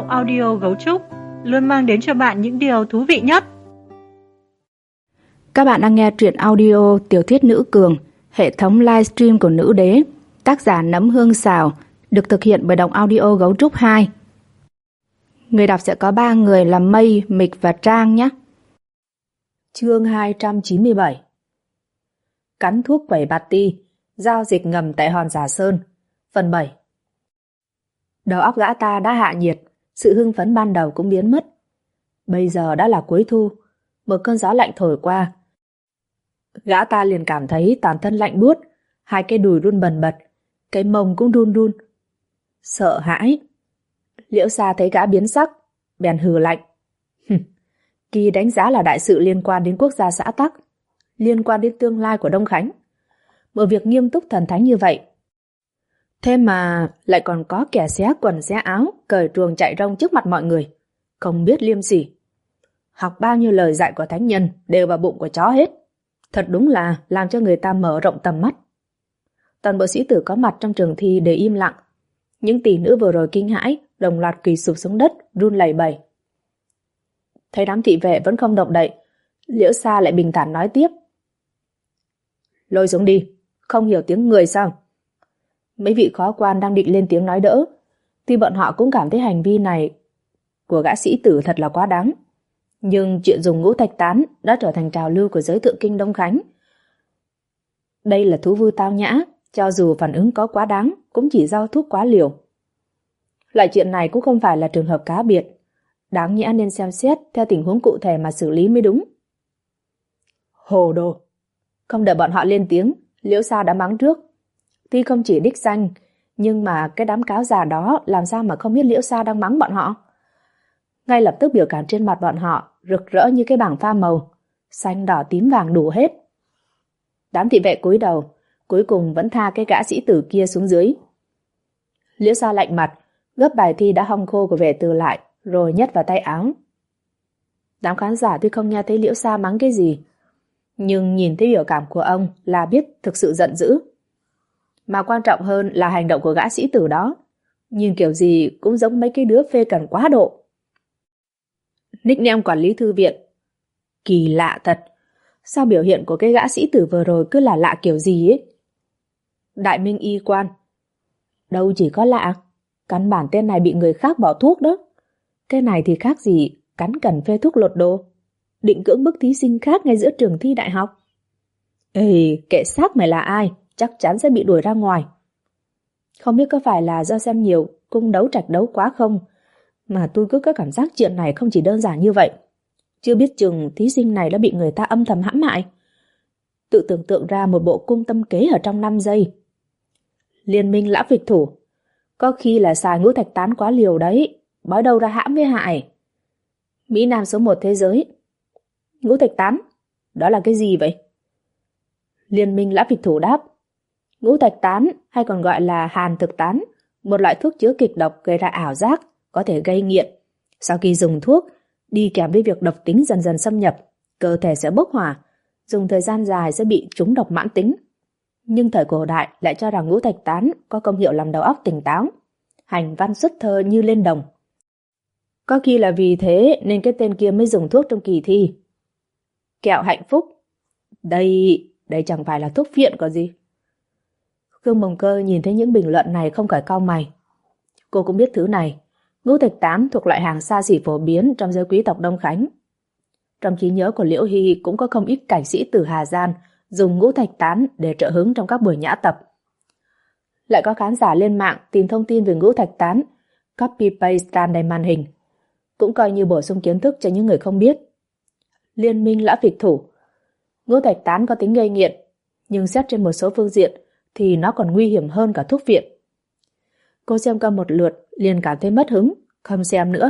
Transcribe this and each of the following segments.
audio Gấu Trúc luôn mang đến cho bạn những điều thú vị nhất. Các bạn đang nghe truyện audio tiểu thuyết Nữ Cường, hệ thống livestream của Nữ Đế, tác giả Nấm Hương Xào, được thực hiện bởi Đọc Audio Gấu Trúc 2. Người đọc sẽ có 3 người là Mây, Mịch và Trang nhé. Chương 297. Cắn thuốc quẩy bạt ti, giao dịch ngầm tại Hòn Giả Sơn. Phần 7. Đầu óc gã ta đã hạ nhiệt, sự hưng phấn ban đầu cũng biến mất. Bây giờ đã là cuối thu, một cơn gió lạnh thổi qua. Gã ta liền cảm thấy toàn thân lạnh buốt, hai cái đùi run bần bật, cái mông cũng run run. Sợ hãi. Liễu Sa thấy gã biến sắc, bèn hừ lạnh. Kỳ đánh giá là đại sự liên quan đến quốc gia xã Tắc, liên quan đến tương lai của Đông Khánh. Một việc nghiêm túc thần thánh như vậy. Thế mà lại còn có kẻ xé quần xé áo, cởi truồng chạy rong trước mặt mọi người, không biết liêm sỉ. Học bao nhiêu lời dạy của thánh nhân đều vào bụng của chó hết. Thật đúng là làm cho người ta mở rộng tầm mắt. Toàn bộ sĩ tử có mặt trong trường thi đều im lặng. Những tỷ nữ vừa rồi kinh hãi, đồng loạt quỳ sụp xuống đất, run lẩy bẩy. Thấy đám thị vệ vẫn không động đậy, Liễu Sa lại bình thản nói tiếp. Lôi xuống đi, không hiểu tiếng người sao? Mấy vị khó quan đang định lên tiếng nói đỡ, thì bọn họ cũng cảm thấy hành vi này của gã sĩ tử thật là quá đáng. Nhưng chuyện dùng ngũ thạch tán đã trở thành trào lưu của giới thượng kinh Đông Khánh. Đây là thú vui tao nhã, cho dù phản ứng có quá đáng, cũng chỉ do thuốc quá liều. Loại chuyện này cũng không phải là trường hợp cá biệt, đáng nhẽ nên xem xét theo tình huống cụ thể mà xử lý mới đúng. Hồ đồ! Không đợi bọn họ lên tiếng, Liễu Sa đã mắng trước. Tuy không chỉ đích danh, nhưng mà cái đám cáo già đó làm sao mà không biết Liễu Sa đang mắng bọn họ. Ngay lập tức biểu cảm trên mặt bọn họ rực rỡ như cái bảng pha màu, xanh đỏ tím vàng đủ hết. Đám thị vệ cúi đầu, cuối cùng vẫn tha cái gã sĩ tử kia xuống dưới. Liễu Sa lạnh mặt, gấp bài thi đã hong khô của vệ tử lại, rồi nhét vào tay áo. Đám khán giả tuy không nghe thấy Liễu Sa mắng cái gì, nhưng nhìn thấy biểu cảm của ông là biết thực sự giận dữ. Mà quan trọng hơn là hành động của gã sĩ tử đó, nhìn kiểu gì cũng giống mấy cái đứa phê cần quá độ. Nickname quản lý thư viện. Kỳ lạ thật, sao biểu hiện của cái gã sĩ tử vừa rồi cứ là lạ kiểu gì ấy? Đại Minh y quan. Đâu chỉ có lạ, căn bản tên này bị người khác bỏ thuốc đó. Cái này thì khác gì cắn cần phê thuốc lột đồ, định cưỡng bức thí sinh khác ngay giữa trường thi đại học. Ê, kệ xác mày là ai, chắc chắn sẽ bị đuổi ra ngoài. Không biết có phải là do xem nhiều cung đấu trạch đấu quá không, mà tôi cứ có cảm giác chuyện này không chỉ đơn giản như vậy. Chưa biết chừng thí sinh này đã bị người ta âm thầm hãm hại. Tự tưởng tượng ra một bộ cung tâm kế ở trong 5 giây. Liên minh lão phịch thủ, có khi là xài ngũ thạch tán quá liều đấy, bói đâu ra hãm với hại. Mỹ Nam số 1 thế giới. Ngũ thạch tán, đó là cái gì vậy? Liên minh lão phịch thủ đáp. Ngũ thạch tán hay còn gọi là hàn thực tán, một loại thuốc chứa kịch độc gây ra ảo giác, có thể gây nghiện. Sau khi dùng thuốc, đi kèm với việc độc tính dần dần xâm nhập, cơ thể sẽ bốc hỏa, dùng thời gian dài sẽ bị trúng độc mãn tính. Nhưng thời cổ đại lại cho rằng ngũ thạch tán có công hiệu làm đầu óc tỉnh táo, hành văn xuất thơ như lên đồng. Có khi là vì thế nên cái tên kia mới dùng thuốc trong kỳ thi. Kẹo hạnh phúc. Đây chẳng phải là thuốc phiện có gì. Khương Mộng Cơ nhìn thấy những bình luận này không khỏi cau mày. Cô cũng biết thứ này, ngũ thạch tán thuộc loại hàng xa xỉ phổ biến trong giới quý tộc Đông Khánh. Trong trí nhớ của Liễu Hy cũng có không ít cảnh sĩ từ Hà Giang dùng ngũ thạch tán để trợ hứng trong các buổi nhã tập. Lại có khán giả lên mạng tìm thông tin về ngũ thạch tán, copy paste trên đầy màn hình, cũng coi như bổ sung kiến thức cho những người không biết. Liên minh lão phịch thủ. Ngũ thạch tán có tính gây nghiện, nhưng xét trên một số phương diện thì nó còn nguy hiểm hơn cả thuốc viện. Cô xem qua một lượt liền cảm thấy mất hứng, không xem nữa.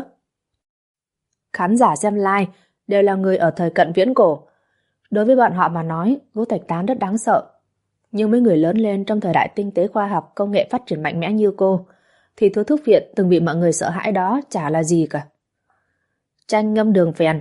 Khán giả xem live đều là người ở thời cận viễn cổ. Đối với bọn họ mà nói, ngũ thạch tán rất đáng sợ. Nhưng mấy người lớn lên trong thời đại tinh tế khoa học công nghệ phát triển mạnh mẽ như cô, thì thứ thuốc viện từng bị mọi người sợ hãi đó chả là gì cả. Chanh ngâm đường phèn.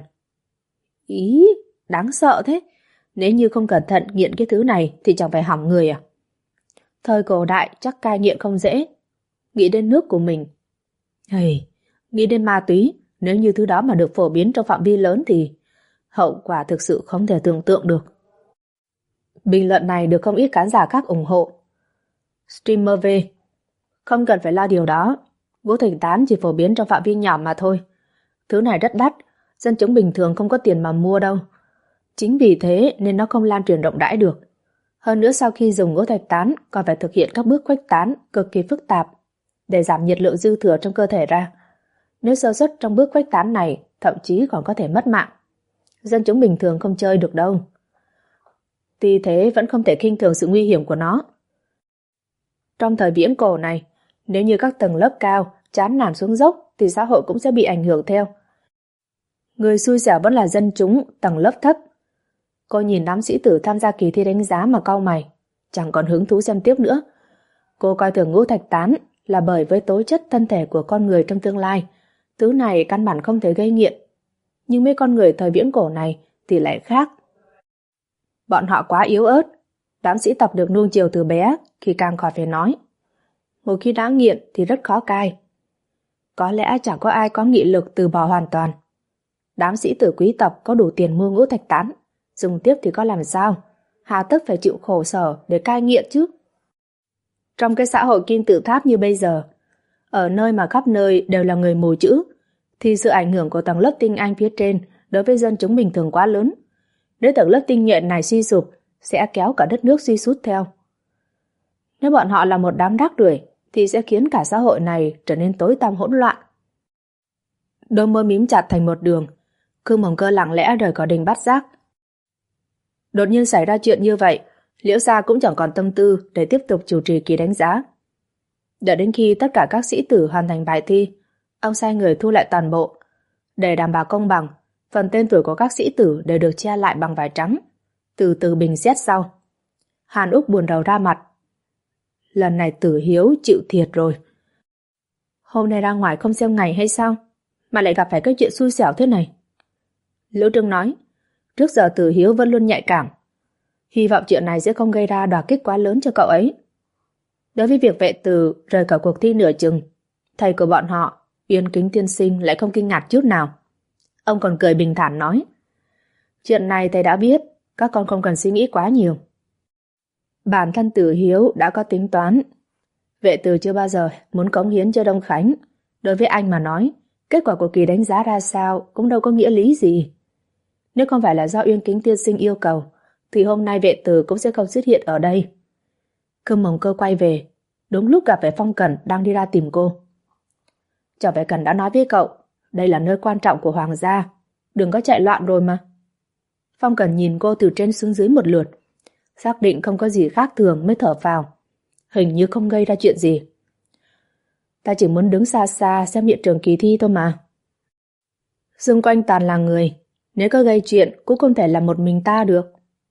Ý, đáng sợ thế. Nếu như không cẩn thận nghiện cái thứ này thì chẳng phải hỏng người à? Thời cổ đại chắc cai nghiện không dễ. Nghĩ đến nước của mình. Nghĩ đến ma túy, nếu như thứ đó mà được phổ biến trong phạm vi lớn thì hậu quả thực sự không thể tưởng tượng được. Bình luận này được không ít khán giả khác ủng hộ. Streamer V: không cần phải lo điều đó. Gỗ thạch tán chỉ phổ biến trong phạm vi nhỏ mà thôi. Thứ này rất đắt, dân chúng bình thường không có tiền mà mua đâu. Chính vì thế nên nó không lan truyền rộng rãi được. Hơn nữa sau khi dùng gỗ thạch tán còn phải thực hiện các bước khuếch tán cực kỳ phức tạp để giảm nhiệt lượng dư thừa trong cơ thể ra. Nếu sơ suất trong bước khuếch tán này, thậm chí còn có thể mất mạng. Dân chúng bình thường không chơi được đâu. Tuy thế vẫn không thể khinh thường sự nguy hiểm của nó. Trong thời viễn cổ này, nếu như các tầng lớp cao chán nản xuống dốc thì xã hội cũng sẽ bị ảnh hưởng theo. Người xui xẻo vẫn là dân chúng tầng lớp thấp. Cô nhìn đám sĩ tử tham gia kỳ thi đánh giá mà cau mày, chẳng còn hứng thú xem tiếp nữa. Cô coi thường ngũ thạch tán là bởi với tố chất thân thể của con người trong tương lai, thứ này căn bản không thể gây nghiện. Nhưng mấy con người thời viễn cổ này thì lại khác. Bọn họ quá yếu ớt, đám sĩ tộc được nuông chiều từ bé thì càng khỏi phải nói. Một khi đã nghiện thì rất khó cai. Có lẽ chẳng có ai có nghị lực từ bỏ hoàn toàn. Đám sĩ tử quý tộc có đủ tiền mua ngũ thạch tán, dùng tiếp thì có làm sao? Hà tất phải chịu khổ sở để cai nghiện chứ? Trong cái xã hội kim tự tháp như bây giờ, ở nơi mà khắp nơi đều là người mù chữ, thì sự ảnh hưởng của tầng lớp tinh anh phía trên đối với dân chúng bình thường quá lớn. Nếu tầng lớp tinh nhuệ này suy sụp, sẽ kéo cả đất nước suy sút theo. Nếu bọn họ là một đám rác rưởi, thì sẽ khiến cả xã hội này trở nên tối tăm hỗn loạn. Đôi môi mím chặt thành một đường, Khương Mộng Cơ lặng lẽ rời khỏi đình Bát Giác. Đột nhiên xảy ra chuyện như vậy, Liễu Gia cũng chẳng còn tâm tư để tiếp tục chủ trì kỳ đánh giá. Đợi đến khi tất cả các sĩ tử hoàn thành bài thi, ông sai người thu lại toàn bộ. Để đảm bảo công bằng, phần tên tuổi của các sĩ tử đều được che lại bằng vải trắng, từ từ bình xét sau. Hàn Úc buồn rầu ra mặt. Lần này Tử Hiếu chịu thiệt rồi. Hôm nay ra ngoài không xem ngày hay sao, mà lại gặp phải cái chuyện xui xẻo thế này. Liễu Trưng nói, trước giờ Tử Hiếu vẫn luôn nhạy cảm. Hy vọng chuyện này sẽ không gây ra đả kích quá lớn cho cậu ấy. Đối với việc Vệ Tử rời khỏi cuộc thi nửa chừng, thầy của bọn họ, Uyên Kính tiên sinh lại không kinh ngạc chút nào. Ông còn cười bình thản nói, chuyện này thầy đã biết, các con không cần suy nghĩ quá nhiều. Bản thân Tử Hiếu đã có tính toán. Vệ Tử chưa bao giờ muốn cống hiến cho Đông Khánh. Đối với anh mà nói, kết quả của kỳ đánh giá ra sao cũng đâu có nghĩa lý gì. Nếu không phải là do Uyên Kính tiên sinh yêu cầu, thì hôm nay Vệ Tử cũng sẽ không xuất hiện ở đây. Khương Mộng Cơ quay về, đúng lúc gặp phải Phong Cẩn đang đi ra tìm cô. Chào Vệ Cẩn đã nói với cậu, đây là nơi quan trọng của Hoàng gia, đừng có chạy loạn rồi mà. Phong Cẩn nhìn cô từ trên xuống dưới một lượt, xác định không có gì khác thường mới thở phào. Hình như không gây ra chuyện gì. Ta chỉ muốn đứng xa xa xem hiện trường kỳ thi thôi mà. Xung quanh toàn là người, nếu có gây chuyện cũng không thể là một mình ta được.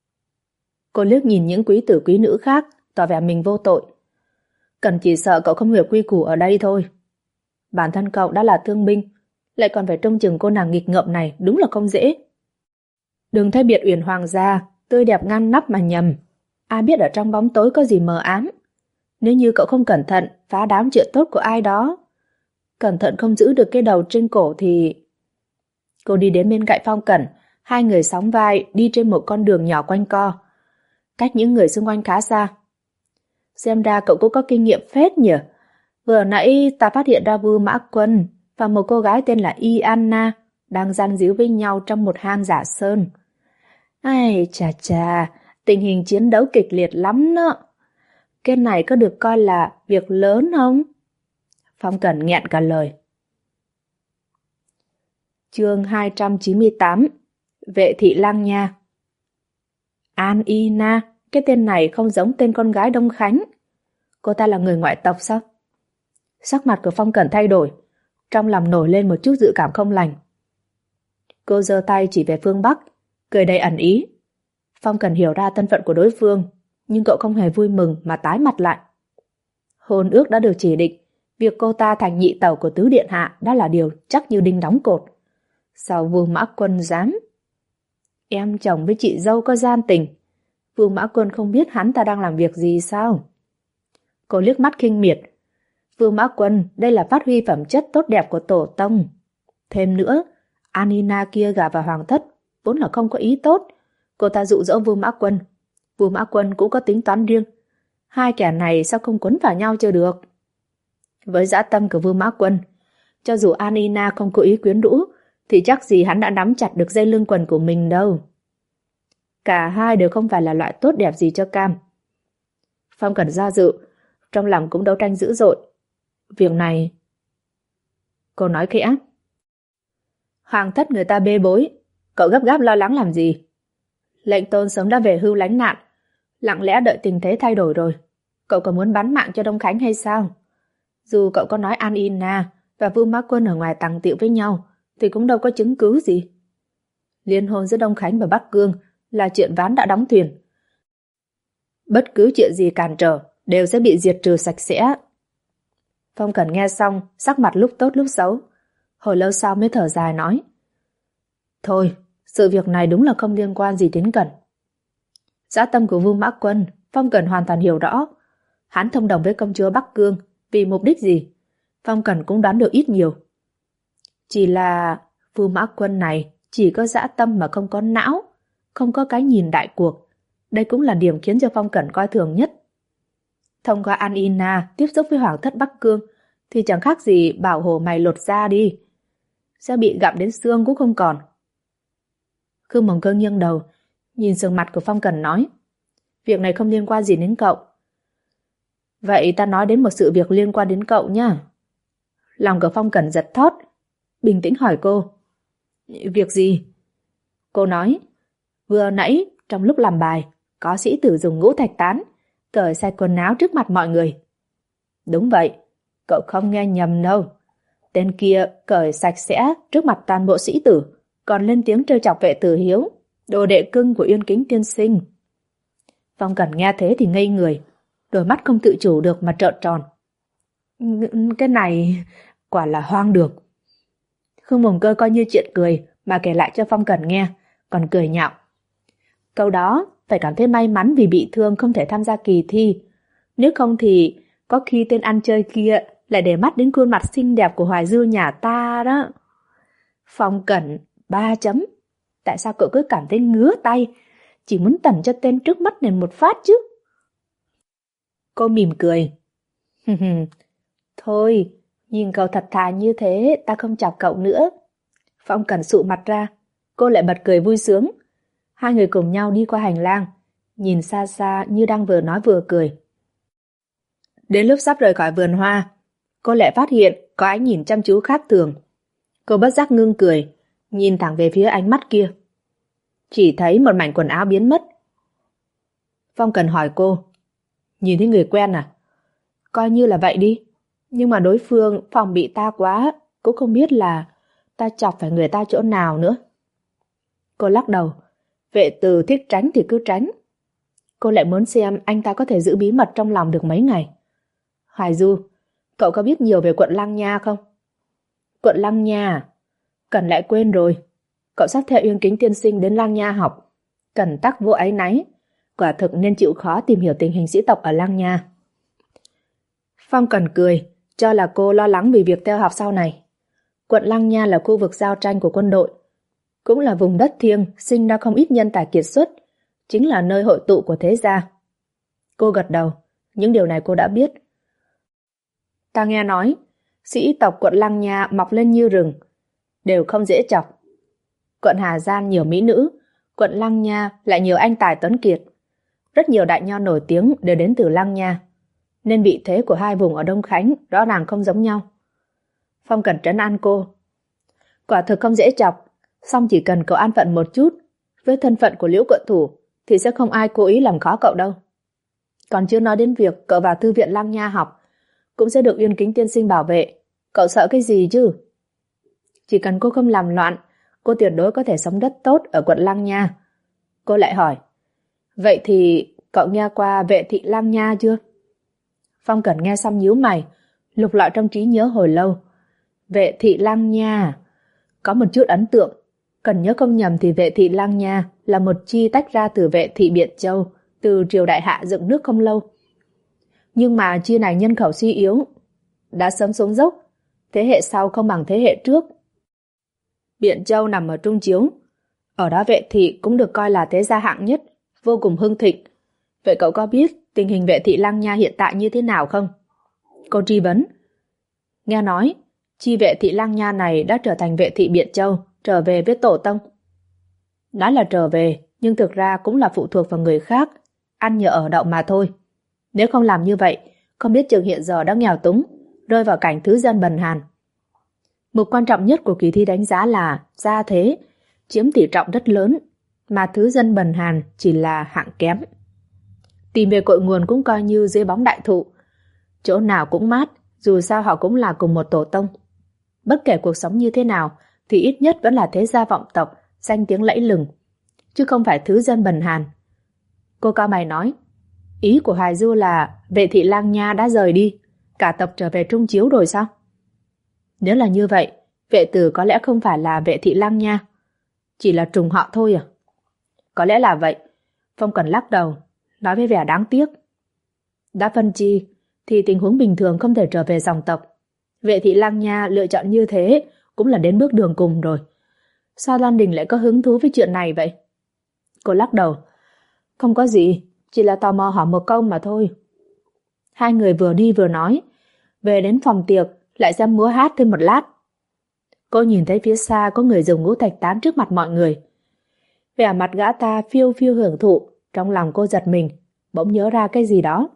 Cô liếc nhìn những quý tử quý nữ khác, tỏ vẻ mình vô tội. Cần chỉ sợ cậu không hiểu quy củ ở đây thôi. Bản thân cậu đã là thương binh, lại còn phải trông chừng cô nàng nghịch ngợm này, đúng là không dễ. Đừng thấy biệt uyển Hoàng gia tươi đẹp ngăn nắp mà nhầm. Ai biết ở trong bóng tối có gì mờ ám. Nếu như cậu không cẩn thận phá đám chuyện tốt của ai đó, cẩn thận không giữ được cái đầu trên cổ thì... Cô đi đến bên cạnh Phong Cẩn, hai người sóng vai đi trên một con đường nhỏ quanh co, cách những người xung quanh khá xa. Xem ra cậu cũng có kinh nghiệm phết nhỉ. Vừa nãy ta phát hiện ra Vưu Mã Quân và một cô gái tên là Y Anna đang gian díu với nhau trong một hang giả sơn. Ai chà chà, tình hình chiến đấu kịch liệt lắm đó. Cái này có được coi là việc lớn không? Phong Cẩn nghẹn cả lời. Chương 298. Vệ thị Lang Nha. An Y Na, cái tên này không giống tên con gái Đông Khánh. Cô ta là người ngoại tộc sao? Sắc mặt của Phong Cẩn thay đổi, trong lòng nổi lên một chút dự cảm không lành. Cô giơ tay chỉ về phương Bắc, cười đầy ẩn ý. Phong Cẩn hiểu ra thân phận của đối phương, nhưng cậu không hề vui mừng mà tái mặt lại. Hôn ước đã được chỉ định, việc cô ta thành nhị tẩu của tứ điện hạ đã là điều chắc như đinh đóng cột. Sao Vưu Mã Quân dám? Em chồng với chị dâu có gian tình, Vưu Mã Quân không biết hắn ta đang làm việc gì sao? Cô liếc mắt khinh miệt. Vương Mã Quân, đây là phát huy phẩm chất tốt đẹp của tổ tông. Thêm nữa, Anina kia gả vào hoàng thất, vốn là không có ý tốt. Cô ta dụ dỗ Vương Mã Quân. Vương Mã Quân cũng có tính toán riêng. Hai kẻ này sao không quấn vào nhau cho được? Với dã tâm của Vương Mã Quân, cho dù Anina không cố ý quyến rũ, thì chắc gì hắn đã nắm chặt được dây lưng quần của mình đâu. Cả hai đều không phải là loại tốt đẹp gì cho Cam. Phong Cẩn do dự, trong lòng cũng đấu tranh dữ dội. Việc này... Cô nói khẽ. Hoàng thất người ta bê bối, cậu gấp gáp lo lắng làm gì? Lệnh Tôn sớm đã về hưu lánh nạn, lặng lẽ đợi tình thế thay đổi rồi. Cậu còn muốn bán mạng cho Đông Khánh hay sao? Dù cậu có nói Anina và Vương Mã Quân ở ngoài tàng tiệu với nhau, thì cũng đâu có chứng cứ gì. Liên hôn giữa Đông Khánh và Bắc Cương là chuyện ván đã đóng thuyền. Bất cứ chuyện gì cản trở đều sẽ bị diệt trừ sạch sẽ. Phong Cẩn nghe xong, sắc mặt lúc tốt lúc xấu. Hồi lâu sau mới thở dài nói. Thôi, sự việc này đúng là không liên quan gì đến Cẩn. Dã tâm của Vương Mã Quân, Phong Cẩn hoàn toàn hiểu rõ. Hắn thông đồng với công chúa Bắc Cương vì mục đích gì? Phong Cẩn cũng đoán được ít nhiều. Chỉ là Vương Mã Quân này chỉ có dã tâm mà không có não, không có cái nhìn đại cuộc. Đây cũng là điểm khiến cho Phong Cẩn coi thường nhất. Thông qua Anina tiếp xúc với Hoàng thất Bắc Cương thì chẳng khác gì bảo hồ mày lột da đi. Sẽ bị gặm đến xương cũng không còn. Khương Mộng Cơ nghiêng đầu, nhìn sườn mặt của Phong Cẩn nói. Việc này không liên quan gì đến cậu. Vậy ta nói đến một sự việc liên quan đến cậu nha. Lòng của Phong Cẩn giật thót, bình tĩnh hỏi cô. Việc gì? Cô nói, vừa nãy trong lúc làm bài, có sĩ tử dùng ngũ thạch tán cởi sạch quần áo trước mặt mọi người. Đúng vậy, cậu không nghe nhầm đâu. Tên kia cởi sạch sẽ trước mặt toàn bộ sĩ tử, còn lên tiếng trêu chọc Vệ Tử Hiếu, đồ đệ cưng của Uyên Kính tiên sinh. Phong Cẩn nghe thế thì ngây người, đôi mắt không tự chủ được mà trợn tròn. Cái này quả là hoang được. Khương Mộng Cơ coi như chuyện cười mà kể lại cho Phong Cẩn nghe, còn cười nhạo. Câu đó phải cảm thấy may mắn vì bị thương không thể tham gia kỳ thi. Nếu không thì có khi tên ăn chơi kia lại để mắt đến khuôn mặt xinh đẹp của Hoài Dư nhà ta đó. Phong Cẩn 3 chấm. Tại sao cậu cứ cảm thấy ngứa tay, chỉ muốn tẩn cho tên trước mắt này một phát chứ? Cô mỉm cười. Thôi, nhìn cậu thật thà như thế, ta không chọc cậu nữa. Phong Cẩn sụ mặt ra, cô lại bật cười vui sướng. Hai người cùng nhau đi qua hành lang, nhìn xa xa như đang vừa nói vừa cười. Đến lúc sắp rời khỏi vườn hoa, cô lại phát hiện có ánh nhìn chăm chú khác thường. Cô bất giác ngưng cười, nhìn thẳng về phía ánh mắt kia. Chỉ thấy một mảnh quần áo biến mất. Phong Cần hỏi cô, nhìn thấy người quen à? Coi như là vậy đi, nhưng mà đối phương phòng bị ta quá, cũng không biết là ta chọc phải người ta chỗ nào nữa. Cô lắc đầu, Vệ Từ thích tránh thì cứ tránh. Cô lại muốn xem anh ta có thể giữ bí mật trong lòng được mấy ngày. Hoài Du, cậu có biết nhiều về quận Lăng Nha không? Quận Lăng Nha? Cần lại quên rồi. Cậu sắp theo Uyên Kính tiên sinh đến Lăng Nha học. Cần tắc vô áy náy. Quả thực nên chịu khó tìm hiểu tình hình sĩ tộc ở Lăng Nha. Phong Cần cười, cho là cô lo lắng vì việc theo học sau này. Quận Lăng Nha là khu vực giao tranh của quân đội, cũng là vùng đất thiêng sinh ra không ít nhân tài kiệt xuất, chính là nơi hội tụ của thế gia. Cô gật đầu, những điều này cô đã biết. Ta nghe nói, sĩ tộc quận Lăng Nha mọc lên như rừng, đều không dễ chọc. Quận Hà Giang nhiều mỹ nữ, quận Lăng Nha lại nhiều anh tài tuấn kiệt. Rất nhiều đại nho nổi tiếng đều đến từ Lăng Nha, nên vị thế của hai vùng ở Đông Khánh rõ ràng không giống nhau. Phong Cẩn trấn an cô. Quả thực không dễ chọc, song chỉ cần cậu an phận một chút, với thân phận của Liễu quận thủ, thì sẽ không ai cố ý làm khó cậu đâu. Còn chưa nói đến việc cậu vào thư viện Lăng Nha học, cũng sẽ được Uyên Kính tiên sinh bảo vệ. Cậu sợ cái gì chứ? Chỉ cần cô không làm loạn, cô tuyệt đối có thể sống rất tốt ở quận Lăng Nha. Cô lại hỏi, vậy thì cậu nghe qua Vệ thị Lăng Nha chưa? Phong Cẩn nghe xong nhíu mày, lục lọi trong trí nhớ hồi lâu. Vệ thị Lăng Nha, có một chút ấn tượng. Cần nhớ không nhầm thì Vệ thị Lăng Nha là một chi tách ra từ Vệ thị Biện Châu, từ triều đại Hạ dựng nước không lâu. Nhưng mà chi này nhân khẩu suy yếu. đã sớm xuống dốc, thế hệ sau không bằng thế hệ trước. Biện Châu nằm ở Trung Chiếu, ở đó Vệ thị cũng được coi là thế gia hạng nhất, vô cùng hưng thịnh. Vậy cậu có biết tình hình Vệ thị Lăng Nha hiện tại như thế nào không? Cô truy vấn. Nghe nói, chi Vệ thị Lăng Nha này đã trở thành Vệ thị Biện Châu, trở về với tổ tông. Nói là trở về, nhưng thực ra cũng là phụ thuộc vào người khác, ăn nhờ ở đậu mà thôi. Nếu không làm như vậy, không biết chừng hiện giờ đã nghèo túng, rơi vào cảnh thứ dân bần hàn. Mục quan trọng nhất của kỳ thi đánh giá là gia thế, chiếm tỷ trọng rất lớn, mà thứ dân bần hàn chỉ là hạng kém. Tìm về cội nguồn cũng coi như dưới bóng đại thụ. Chỗ nào cũng mát, dù sao họ cũng là cùng một tổ tông. Bất kể cuộc sống như thế nào, thì ít nhất vẫn là thế gia vọng tộc, danh tiếng lẫy lừng, chứ không phải thứ dân bần hàn. Cô cao mày nói, ý của Hoài Du là Vệ thị Lang Nha đã rời đi, cả tộc trở về Trung Chiếu rồi sao? Nếu là như vậy, Vệ tử có lẽ không phải là Vệ thị Lang Nha, chỉ là trùng họ thôi à? Có lẽ là vậy. Phong Cần lắc đầu, nói với vẻ đáng tiếc. Đã phân chi, thì tình huống bình thường không thể trở về dòng tộc. Vệ thị Lang Nha lựa chọn như thế cũng là đến bước đường cùng rồi. Sao Lan Đình lại có hứng thú với chuyện này vậy? Cô lắc đầu. Không có gì, chỉ là tò mò hỏi một câu mà thôi. Hai người vừa đi vừa nói. Về đến phòng tiệc, lại xem múa hát thêm một lát. Cô nhìn thấy phía xa có người dùng ngũ thạch tán trước mặt mọi người. Vẻ mặt gã ta phiêu phiêu hưởng thụ, trong lòng cô giật mình, bỗng nhớ ra cái gì đó.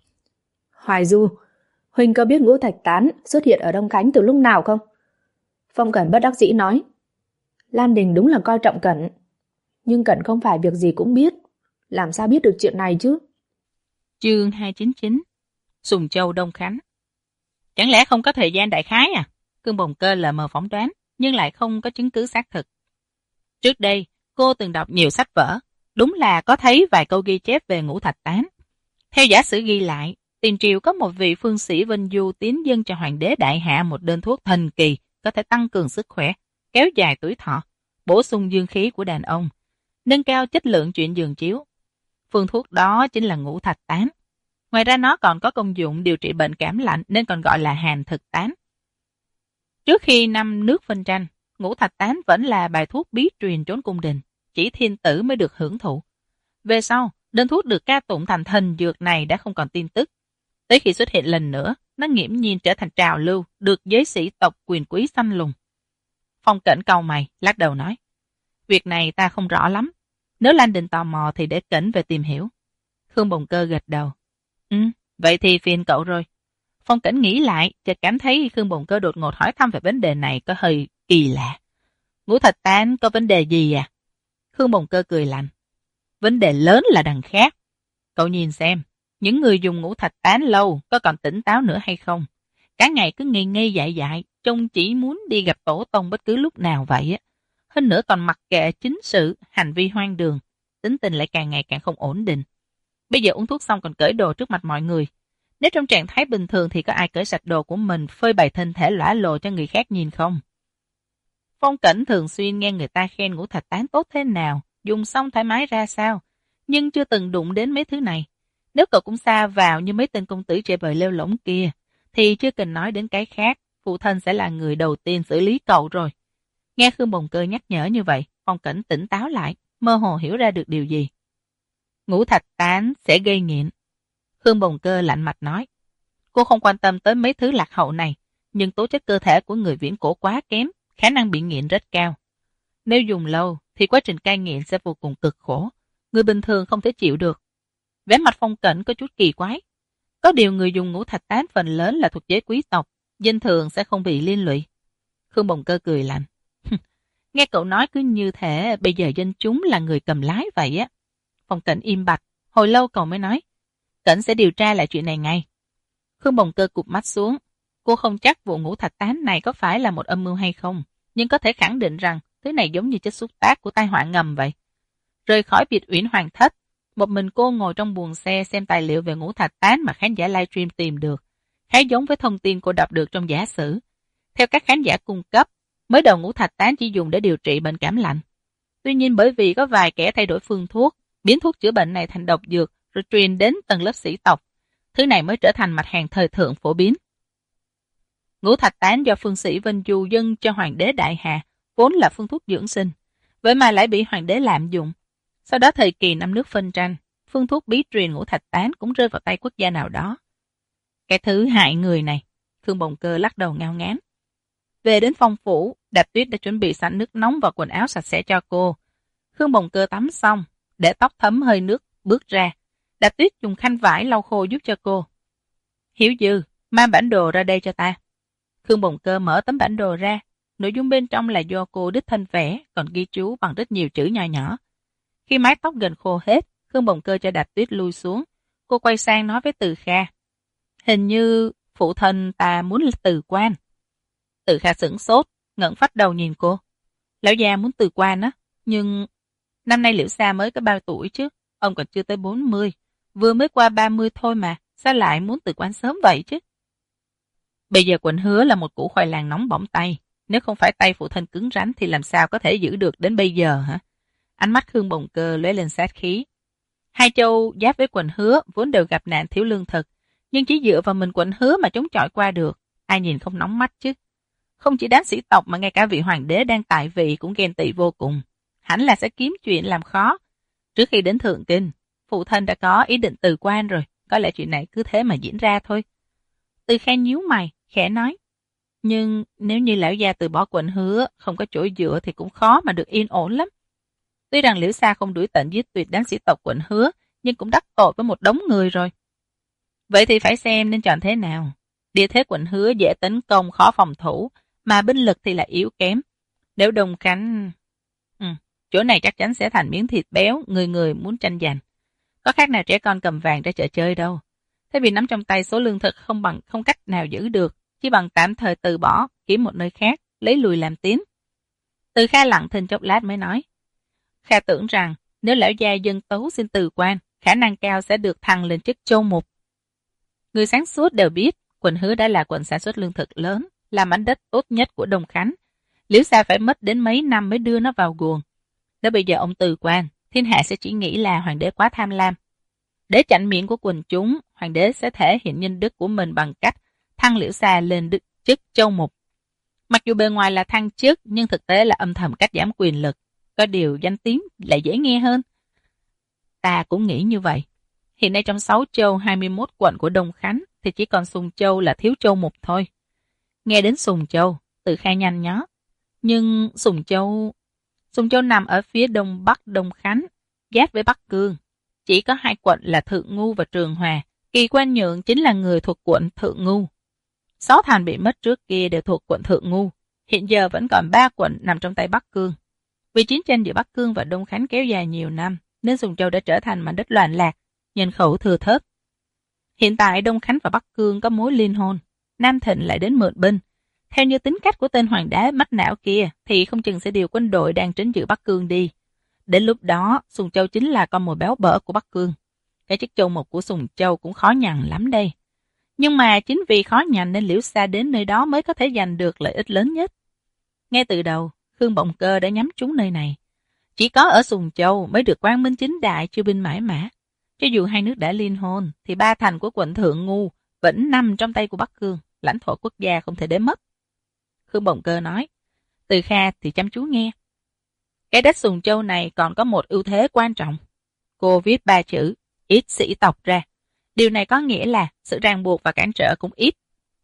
Hoài Du, Huynh có biết ngũ thạch tán xuất hiện ở Đông Khánh từ lúc nào không? Phong Cẩn bất đắc dĩ nói. Lan Đình đúng là coi trọng Cẩn, nhưng Cẩn không phải việc gì cũng biết, làm sao biết được chuyện này chứ? Chương 299 Sùng Châu Đông Khánh. Chẳng lẽ không có thời gian đại khái à? Cương Bồng Cơ lờ mờ phỏng đoán, nhưng lại không có chứng cứ xác thực. Trước đây, cô từng đọc nhiều sách vở, đúng là có thấy vài câu ghi chép về ngũ thạch tán. Theo giả sử ghi lại, tiền triều có một vị phương sĩ Vinh Du tiến dâng cho hoàng đế đại hạ một đơn thuốc thần kỳ có thể tăng cường sức khỏe, kéo dài tuổi thọ, bổ sung dương khí của đàn ông, nâng cao chất lượng chuyện giường chiếu. Phương thuốc đó chính là ngũ thạch tán. Ngoài ra nó còn có công dụng điều trị bệnh cảm lạnh nên còn gọi là hàn thực tán. Trước khi năm nước phân tranh, ngũ thạch tán vẫn là bài thuốc bí truyền trốn cung đình, chỉ thiên tử mới được hưởng thụ. Về sau, đơn thuốc được ca tụng thành thần dược này đã không còn tin tức. Tới khi xuất hiện lần nữa, nó nghiễm nhiên trở thành trào lưu, được giới sĩ tộc quyền quý săn lùng. Phong Cẩn cau mày, lắc đầu nói, việc này ta không rõ lắm. Nếu Lan Đình tò mò thì để Cẩn về tìm hiểu. Khương Bồng Cơ gật đầu. Vậy thì phiền cậu rồi. Phong Cẩn nghĩ lại, chợt cảm thấy Khương Bồng Cơ đột ngột hỏi thăm về vấn đề này có hơi kỳ lạ. Ngũ thạch tán có vấn đề gì à? Khương Bồng Cơ cười lạnh. Vấn đề lớn là đằng khác. Cậu nhìn xem, những người dùng ngũ thạch tán lâu có còn tỉnh táo nữa hay không? Cả ngày cứ ngây ngây dại dại, trông chỉ muốn đi gặp tổ tông bất cứ lúc nào vậy á. Hơn nữa còn mặc kệ chính sự, hành vi hoang đường, tính tình lại càng ngày càng không ổn định. Bây giờ uống thuốc xong còn cởi đồ trước mặt mọi người. Nếu trong trạng thái bình thường thì có ai cởi sạch đồ của mình phơi bày thân thể lõa lồ cho người khác nhìn không? Phong Cẩn thường xuyên nghe người ta khen ngũ thạch tán tốt thế nào, dùng xong thoải mái ra sao, nhưng chưa từng đụng đến mấy thứ này. Nếu cậu cũng xa vào như mấy tên công tử trẻ bời lêu lổng kia, thì chưa cần nói đến cái khác, phụ thân sẽ là người đầu tiên xử lý cậu rồi. Nghe Khương Bồng Cơ nhắc nhở như vậy, Phong Cẩn tỉnh táo lại, mơ hồ hiểu ra được điều gì. Ngũ thạch tán sẽ gây nghiện. Khương Bồng Cơ lạnh mặt nói. Cô không quan tâm tới mấy thứ lạc hậu này, nhưng tố chất cơ thể của người viễn cổ quá kém, khả năng bị nghiện rất cao. Nếu dùng lâu, thì quá trình cai nghiện sẽ vô cùng cực khổ. Người bình thường không thể chịu được. Vẻ mặt Phong Cẩn có chút kỳ quái. Có điều người dùng ngũ thạch tán phần lớn là thuộc giới quý tộc, dân thường sẽ không bị liên lụy. Khương Bồng Cơ cười lạnh. Nghe cậu nói cứ như thế, bây giờ dân chúng là người cầm lái vậy á. Phong Cẩn im bặt, hồi lâu cậu mới nói. Cẩn sẽ điều tra lại chuyện này ngay. Khương Bồng Cơ cụp mắt xuống. Cô không chắc vụ ngũ thạch tán này có phải là một âm mưu hay không, nhưng có thể khẳng định rằng thứ này giống như chất xúc tác của tai họa ngầm vậy. Rời khỏi biệt uyển Hoàng Thất, một mình cô ngồi trong buồng xe xem tài liệu về ngũ thạch tán mà khán giả livestream tìm được, khá giống với thông tin cô đọc được trong giả sử. Theo các khán giả cung cấp, mới đầu ngũ thạch tán chỉ dùng để điều trị bệnh cảm lạnh. Tuy nhiên bởi vì có vài kẻ thay đổi phương thuốc, biến thuốc chữa bệnh này thành độc dược rồi truyền đến tầng lớp sĩ tộc, thứ này mới trở thành mặt hàng thời thượng phổ biến. Ngũ thạch tán do phương sĩ Vân Du dâng cho hoàng đế Đại Hà, vốn là phương thuốc dưỡng sinh, vậy mà lại bị hoàng đế lạm dụng. Sau đó thời kỳ năm nước phân tranh, phương thuốc bí truyền ngũ thạch tán cũng rơi vào tay quốc gia nào đó. Cái thứ hại người này, Khương Bồng Cơ lắc đầu ngao ngán. Về đến phòng phủ, Đạp Tuyết đã chuẩn bị sẵn nước nóng và quần áo sạch sẽ cho cô. Khương Bồng Cơ tắm xong, để tóc thấm hơi nước, bước ra. Đạp Tuyết dùng khăn vải lau khô giúp cho cô. Hiểu Dư, mang bản đồ ra đây cho ta. Khương Bồng Cơ mở tấm bản đồ ra. Nội dung bên trong là do cô đích thân vẽ, còn ghi chú bằng rất nhiều chữ nhỏ nhỏ. Khi mái tóc gần khô hết, Khương Bồng Cơ cho Đạp Tuyết lui xuống. Cô quay sang nói với Từ Kha. Hình như phụ thân ta muốn từ quan. Từ Kha sửng sốt, ngẩng phát đầu nhìn cô. Lão già muốn từ quan á, nhưng năm nay Liễu Sa mới có bao tuổi chứ, ông còn chưa tới 40, vừa mới qua 30 thôi mà, sao lại muốn từ quan sớm vậy chứ? Bây giờ Quỳnh Hứa là một củ khoai lang nóng bỏng tay, nếu không phải tay phụ thân cứng rắn thì làm sao có thể giữ được đến bây giờ hả? Ánh mắt Khương Bồng Cơ lóe lên sát khí. Hai châu giáp với Quỳnh Hứa vốn đều gặp nạn thiếu lương thực, nhưng chỉ dựa vào mình Quỳnh Hứa mà chống chọi qua được, ai nhìn không nóng mắt chứ? Không chỉ đám sĩ tộc mà ngay cả vị hoàng đế đang tại vị cũng ghen tị vô cùng. Hẳn là sẽ kiếm chuyện làm khó. Trước khi đến Thượng Kinh, phụ thân đã có ý định từ quan rồi, có lẽ chuyện này cứ thế mà diễn ra thôi. Từ Kha nhíu mày, khẽ nói. Nhưng nếu như lão gia từ bỏ Quỳnh Hứa, không có chỗ dựa thì cũng khó mà được yên ổn lắm. Tuy rằng Liễu Sa không đuổi tận giết tuyệt đám sĩ tộc Quỳnh Hứa, nhưng cũng đắc tội với một đống người rồi. Vậy thì phải xem nên chọn thế nào. Địa thế Quỳnh Hứa dễ tấn công, khó phòng thủ, mà binh lực thì lại yếu kém. Nếu Đông Khánh... chỗ này chắc chắn sẽ thành miếng thịt béo, người người muốn tranh giành. Có khác nào trẻ con cầm vàng ra chợ chơi đâu. Thế vì nắm trong tay số lương thực không cách nào giữ được, chỉ bằng tạm thời từ bỏ, kiếm một nơi khác, lấy lùi làm tiến. Từ Kha lặng thinh chốc lát mới nói. Kha tưởng rằng nếu lão gia dân tấu xin từ quan, khả năng cao sẽ được thăng lên chức châu mục. Người sáng suốt đều biết, Quỳnh Hứa đã là quận sản xuất lương thực lớn, là mảnh đất tốt nhất của Đông Khánh. Liễu Sa phải mất đến mấy năm mới đưa nó vào guồng. Nếu bây giờ ông từ quan, thiên hạ sẽ chỉ nghĩ là hoàng đế quá tham lam. Để chặn miệng của quần chúng, hoàng đế sẽ thể hiện nhân đức của mình bằng cách thăng Liễu Sa lên chức châu mục. Mặc dù bề ngoài là thăng chức, nhưng thực tế là âm thầm cắt giảm quyền lực. Có điều danh tiếng lại dễ nghe hơn. Ta cũng nghĩ như vậy. Hiện nay trong 6 châu 21 quận của Đông Khánh thì chỉ còn Sùng Châu là thiếu châu mục thôi. Nghe đến Sùng Châu, Từ Kha nhanh nhó. Nhưng Sùng Châu nằm ở phía đông bắc Đông Khánh, giáp với Bắc Cương. Chỉ có 2 quận là Thượng Ngu và Trường Hòa. Kỳ Quan Nhượng chính là người thuộc quận Thượng Ngu. 6 thành bị mất trước kia đều thuộc quận Thượng Ngu. Hiện giờ vẫn còn 3 quận nằm trong tay Bắc Cương. Vì chiến tranh giữa Bắc Cương và Đông Khánh kéo dài nhiều năm, nên Sùng Châu đã trở thành mảnh đất loạn lạc, nhân khẩu thừa thớt. Hiện tại Đông Khánh và Bắc Cương có mối liên hôn. Nam Thịnh lại đến mượn binh. Theo như tính cách của tên hoàng đế mắt não kia thì không chừng sẽ điều quân đội đang trấn giữ Bắc Cương đi. Đến lúc đó, Sùng Châu chính là con mồi béo bở của Bắc Cương. Cái chức châu mục của Sùng Châu cũng khó nhằn lắm đây. Nhưng mà chính vì khó nhằn nên Liễu Sa đến nơi đó mới có thể giành được lợi ích lớn nhất. Ngay từ đầu, Khương Bồng Cơ đã nhắm trúng nơi này. Chỉ có ở Sùng Châu mới được quang minh chính đại chiêu binh mãi mã. Cho dù hai nước đã liên hôn, thì 3 thành của quận Thượng Ngu vẫn nằm trong tay của Bắc Cương, lãnh thổ quốc gia không thể đếm mất. Khương Bồng Cơ nói, Từ Kha thì chăm chú nghe. Cái đất Sùng Châu này còn có một ưu thế quan trọng. Cô viết 3 chữ, ít sĩ tộc ra. Điều này có nghĩa là sự ràng buộc và cản trở cũng ít.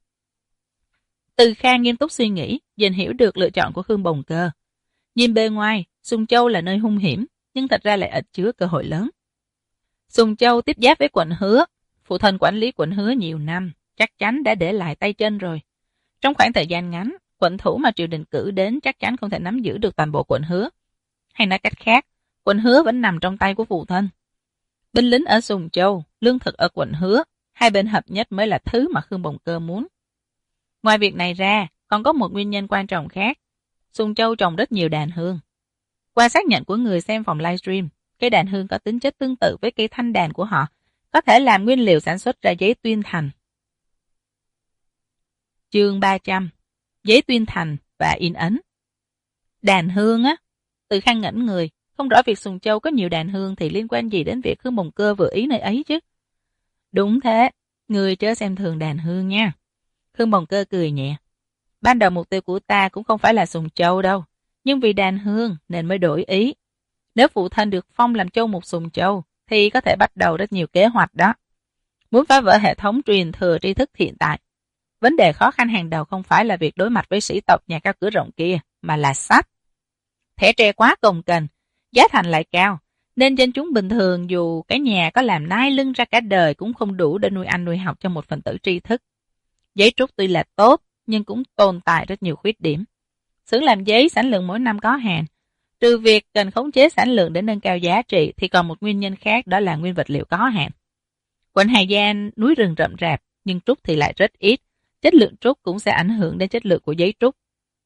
Từ Kha nghiêm túc suy nghĩ, dần hiểu được lựa chọn của Khương Bồng Cơ. Nhìn bề ngoài, Sùng Châu là nơi hung hiểm, nhưng thật ra lại ẩn chứa cơ hội lớn. Sùng Châu tiếp giáp với quận Hứa. Phụ thân quản lý quận Hứa nhiều năm, chắc chắn đã để lại tay chân rồi. Trong khoảng thời gian ngắn, quận thủ mà triều đình cử đến chắc chắn không thể nắm giữ được toàn bộ quận Hứa. Hay nói cách khác, quận Hứa vẫn nằm trong tay của phụ thân. Binh lính ở Sùng Châu, lương thực ở quận Hứa, hai bên hợp nhất mới là thứ mà Khương Bồng Cơ muốn. Ngoài việc này ra, còn có một nguyên nhân quan trọng khác. Sùng Châu trồng rất nhiều đàn hương. Qua xác nhận của người xem phòng livestream, cây đàn hương có tính chất tương tự với cây thanh đàn của họ, có thể làm nguyên liệu sản xuất ra giấy tuyên thành. Chương 300. Giấy tuyên thành và in ấn. Đàn hương á? Từ Kha ngẩn người, không rõ việc Sùng Châu có nhiều đàn hương thì liên quan gì đến việc Khương Bồng Cơ vừa ý nơi ấy chứ. Đúng thế, người chớ xem thường đàn hương nha. Khương Bồng Cơ cười nhẹ. ban đầu mục tiêu của ta cũng không phải là Sùng Châu đâu, nhưng vì Đàn Hương nên mới đổi ý. Nếu phụ thân được phong làm châu mục Sùng Châu, thì có thể bắt đầu rất nhiều kế hoạch đó. Muốn phá vỡ hệ thống truyền thừa tri thức hiện tại, vấn đề khó khăn hàng đầu không phải là việc đối mặt với sĩ tộc nhà cao cửa rộng kia, mà là sách. Thẻ tre quá cồng kềnh, giá thành lại cao, nên dân chúng bình thường dù cái nhà có làm nai lưng ra cả đời cũng không đủ để nuôi ăn nuôi học cho một phần tử tri thức. Giấy trúc tuy là tốt, nhưng cũng tồn tại rất nhiều khuyết điểm. Xưởng làm giấy sản lượng mỗi năm có hạn. Trừ việc cần khống chế sản lượng để nâng cao giá trị, thì còn một nguyên nhân khác, đó là nguyên vật liệu có hạn. Quận Hà Giang núi rừng rậm rạp, nhưng trúc thì lại rất ít. Chất lượng trúc cũng sẽ ảnh hưởng đến chất lượng của giấy trúc.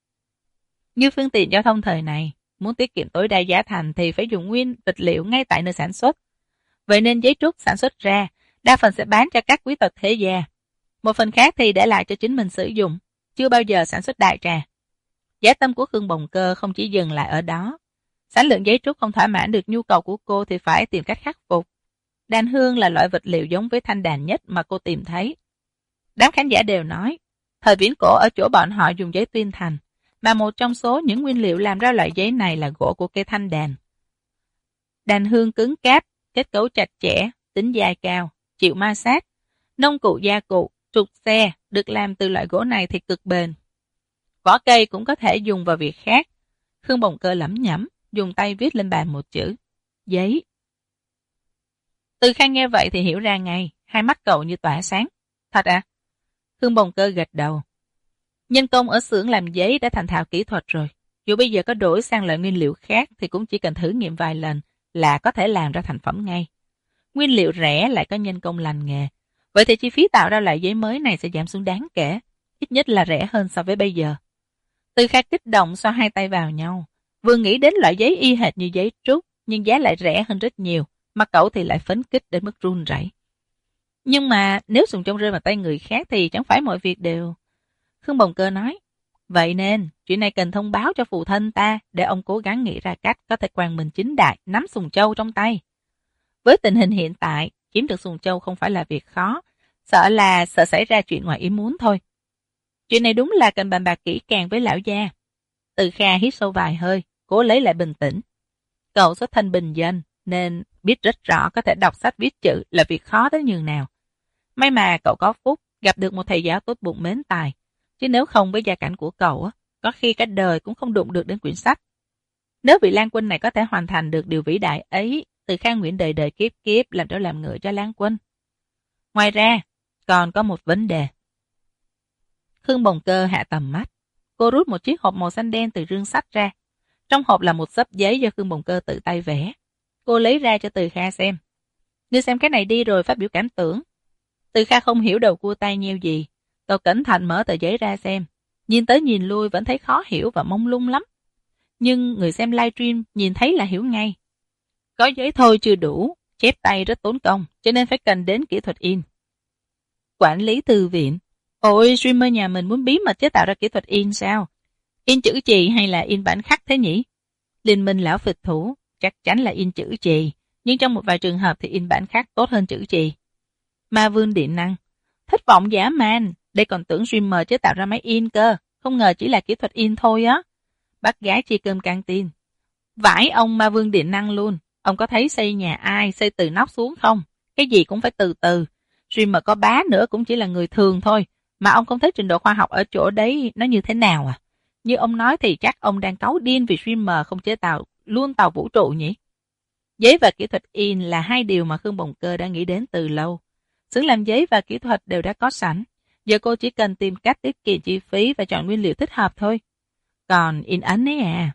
Như phương tiện giao thông thời này, muốn tiết kiệm tối đa giá thành thì phải dùng nguyên vật liệu ngay tại nơi sản xuất. Vậy nên giấy trúc sản xuất ra, đa phần sẽ bán cho các quý tộc thế gia. Một phần khác thì để lại cho chính mình sử dụng, chưa bao giờ sản xuất đại trà. Giá tâm của Khương Bồng Cơ không chỉ dừng lại ở đó. Sản lượng giấy trúc không thỏa mãn được nhu cầu của cô thì phải tìm cách khắc phục. Đàn hương là loại vật liệu giống với thanh đàn nhất mà cô tìm thấy. Đám khán giả đều nói, thời viễn cổ ở chỗ bọn họ dùng giấy tuyên thành, mà một trong số những nguyên liệu làm ra loại giấy này là gỗ của cây thanh đàn. Đàn hương cứng cáp, kết cấu chặt chẽ, tính dai cao, chịu ma sát. Nông cụ gia cụ, trục xe được làm từ loại gỗ này thì cực bền. Vỏ cây cũng có thể dùng vào việc khác. Khương Bồng Cơ lẩm nhẩm, dùng tay viết lên bàn một chữ: giấy. Từ Khang nghe vậy thì hiểu ra ngay, hai mắt cậu như tỏa sáng. Thật à? Khương Bồng Cơ gật đầu. Nhân công ở xưởng làm giấy đã thành thạo kỹ thuật rồi. Dù bây giờ có đổi sang loại nguyên liệu khác thì cũng chỉ cần thử nghiệm vài lần là có thể làm ra thành phẩm ngay. Nguyên liệu rẻ lại có nhân công lành nghề. Vậy thì chi phí tạo ra loại giấy mới này sẽ giảm xuống đáng kể, ít nhất là rẻ hơn so với bây giờ. Từ Khang kích động xoa hai tay vào nhau. Vừa nghĩ đến loại giấy y hệt như giấy trúc, nhưng giá lại rẻ hơn rất nhiều, mà cậu thì lại phấn khích đến mức run rẩy. Nhưng mà nếu Sùng Châu rơi vào tay người khác thì chẳng phải mọi việc đều... Khương Bồng Cơ nói, vậy nên chuyện này cần thông báo cho phụ thân ta để ông cố gắng nghĩ ra cách có thể quang minh chính đại nắm Sùng Châu trong tay. Với tình hình hiện tại, chiếm được Sùng Châu không phải là việc khó, sợ xảy ra chuyện ngoài ý muốn thôi. Chuyện này đúng là cần bàn bạc kỹ càng với lão gia. Từ Kha hít sâu vài hơi, cố lấy lại bình tĩnh. Cậu xuất thân bình dân nên biết rất rõ có thể đọc sách viết chữ là việc khó tới nhường nào. May mà cậu có phúc gặp được một thầy giáo tốt bụng mến tài, chứ nếu không với gia cảnh của cậu, có khi cả đời cũng không đụng được đến quyển sách. Nếu vị Lan Quân này có thể hoàn thành được điều vĩ đại ấy, Từ Kha nguyện đời đời kiếp kiếp làm trâu làm ngựa cho Lan Quân. Ngoài ra, còn có một vấn đề. Khương Bồng Cơ hạ tầm mắt. Cô rút một chiếc hộp màu xanh đen từ rương sách ra. Trong hộp là một xấp giấy do Khương Bồng Cơ tự tay vẽ. Cô lấy ra cho Từ Kha xem. Ngươi xem cái này đi rồi phát biểu cảm tưởng. Từ Kha không hiểu đầu cua tay nheo gì. Cậu cẩn thận mở tờ giấy ra xem. Nhìn tới nhìn lui vẫn thấy khó hiểu và mông lung lắm. Nhưng người xem livestream nhìn thấy là hiểu ngay. Có giấy thôi chưa đủ, chép tay rất tốn công, cho nên phải cần đến kỹ thuật in. Quản lý thư viện. Ôi, streamer nhà mình muốn bí mật chế tạo ra kỹ thuật in sao? In chữ chì hay là in bản khắc thế nhỉ? Liên minh lão phịch thủ, chắc chắn là in chữ chì, nhưng trong một vài trường hợp thì in bản khắc tốt hơn chữ chì. Ma Vương Điện Năng. Thất vọng dã man, đây còn tưởng streamer chế tạo ra máy in cơ, không ngờ chỉ là kỹ thuật in thôi á. Bác gái chia cơm căng tin. Vãi ông Ma Vương Điện Năng luôn, ông có thấy xây nhà ai xây từ nóc xuống không? Cái gì cũng phải từ từ. Streamer có bá nữa cũng chỉ là người thường thôi, mà ông không thấy trình độ khoa học ở chỗ đấy nó như thế nào à? Như ông nói thì chắc ông đang cáu điên vì streamer không chế tạo luôn tàu vũ trụ nhỉ? Giấy và kỹ thuật in là hai điều mà Khương Bồng Cơ đã nghĩ đến từ lâu. Xưởng làm giấy và kỹ thuật đều đã có sẵn. Giờ cô chỉ cần tìm cách tiết kiệm chi phí và chọn nguyên liệu thích hợp thôi. Còn in ấn ấy à?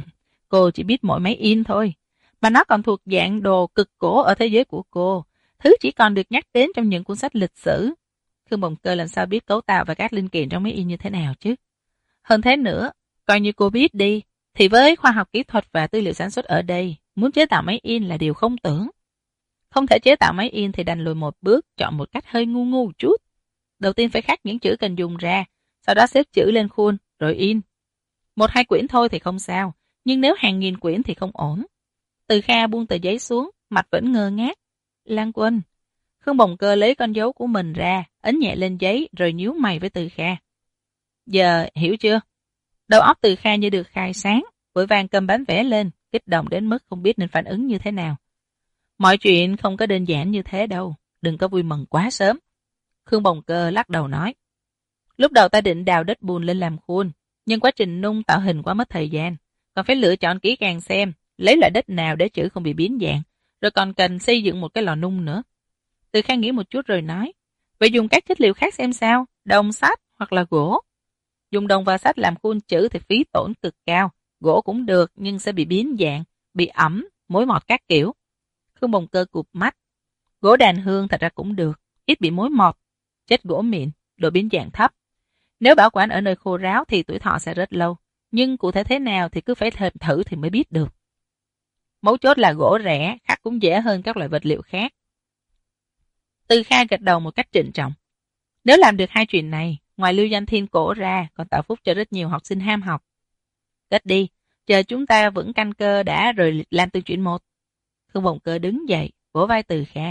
Cô chỉ biết mỗi máy in thôi. Mà nó còn thuộc dạng đồ cực cổ ở thế giới của cô. Thứ chỉ còn được nhắc đến trong những cuốn sách lịch sử. Khương Bồng Cơ làm sao biết cấu tạo và các linh kiện trong máy in như thế nào chứ? Hơn thế nữa, coi như cô biết đi, thì với khoa học kỹ thuật và tư liệu sản xuất ở đây, muốn chế tạo máy in là điều không tưởng. Không thể chế tạo máy in thì đành lùi một bước, chọn một cách hơi ngu ngu chút. Đầu tiên phải khắc những chữ cần dùng ra, sau đó xếp chữ lên khuôn, rồi in. 1-2 quyển thôi thì không sao, nhưng nếu hàng nghìn quyển thì không ổn. Từ Kha buông tờ giấy xuống, mặt vẫn ngơ ngác. Lan Quân. Khương Bồng Cơ lấy con dấu của mình ra, ấn nhẹ lên giấy rồi nhíu mày với Từ Kha. Giờ hiểu chưa? Đầu óc Từ Kha như được khai sáng, vội vàng cầm bánh vẽ lên, kích động đến mức không biết nên phản ứng như thế nào. Mọi chuyện không có đơn giản như thế đâu, đừng có vui mừng quá sớm. Khương Bồng Cơ lắc đầu nói. Lúc đầu ta định đào đất bùn lên làm khuôn, nhưng quá trình nung tạo hình quá mất thời gian, còn phải lựa chọn kỹ càng xem, lấy loại đất nào để chữ không bị biến dạng, rồi còn cần xây dựng một cái lò nung nữa. Từ Kha nghĩ một chút rồi nói, vậy dùng các chất liệu khác xem sao, đồng, sắt hoặc là gỗ. Dùng đồng và sắt làm khuôn chữ thì phí tổn cực cao, gỗ cũng được nhưng sẽ bị biến dạng, bị ẩm, mối mọt các kiểu. Khương Bồng Cơ cụp mắt. Gỗ đàn hương thật ra cũng được, ít bị mối mọt, chất gỗ mịn, độ biến dạng thấp. Nếu bảo quản ở nơi khô ráo thì tuổi thọ sẽ rất lâu, nhưng cụ thể thế nào thì cứ phải thử thì mới biết được. Mấu chốt là gỗ rẻ, khắc cũng dễ hơn các loại vật liệu khác. Từ Kha gật đầu một cách trịnh trọng. Nếu làm được hai chuyện này, ngoài lưu danh thiên cổ ra, còn tạo phúc cho rất nhiều học sinh ham học. Kết đi, chờ chúng ta vững căn cơ đã rồi làm từng chuyện một. Khương Bồng Cơ đứng dậy, vỗ vai Từ Kha.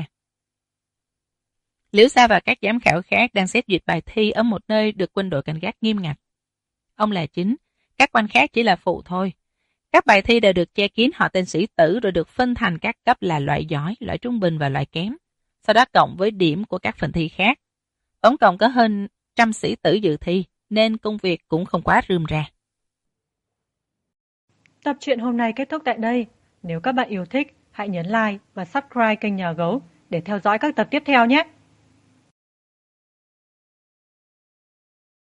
Liễu Sa và các giám khảo khác đang xét duyệt bài thi ở một nơi được quân đội canh gác nghiêm ngặt. Ông là chính, các quan khác chỉ là phụ thôi. Các bài thi đều được che kín họ tên sĩ tử rồi được phân thành các cấp là loại giỏi, loại trung bình và loại kém. Sau đó cộng với điểm của các phần thi khác. Tổng cộng có hơn 100 sĩ tử dự thi, nên công việc cũng không quá rườm rà. Tập truyện hôm nay kết thúc tại đây. Nếu các bạn yêu thích, hãy nhấn like và subscribe kênh Nhà Gấu để theo dõi các tập tiếp theo nhé.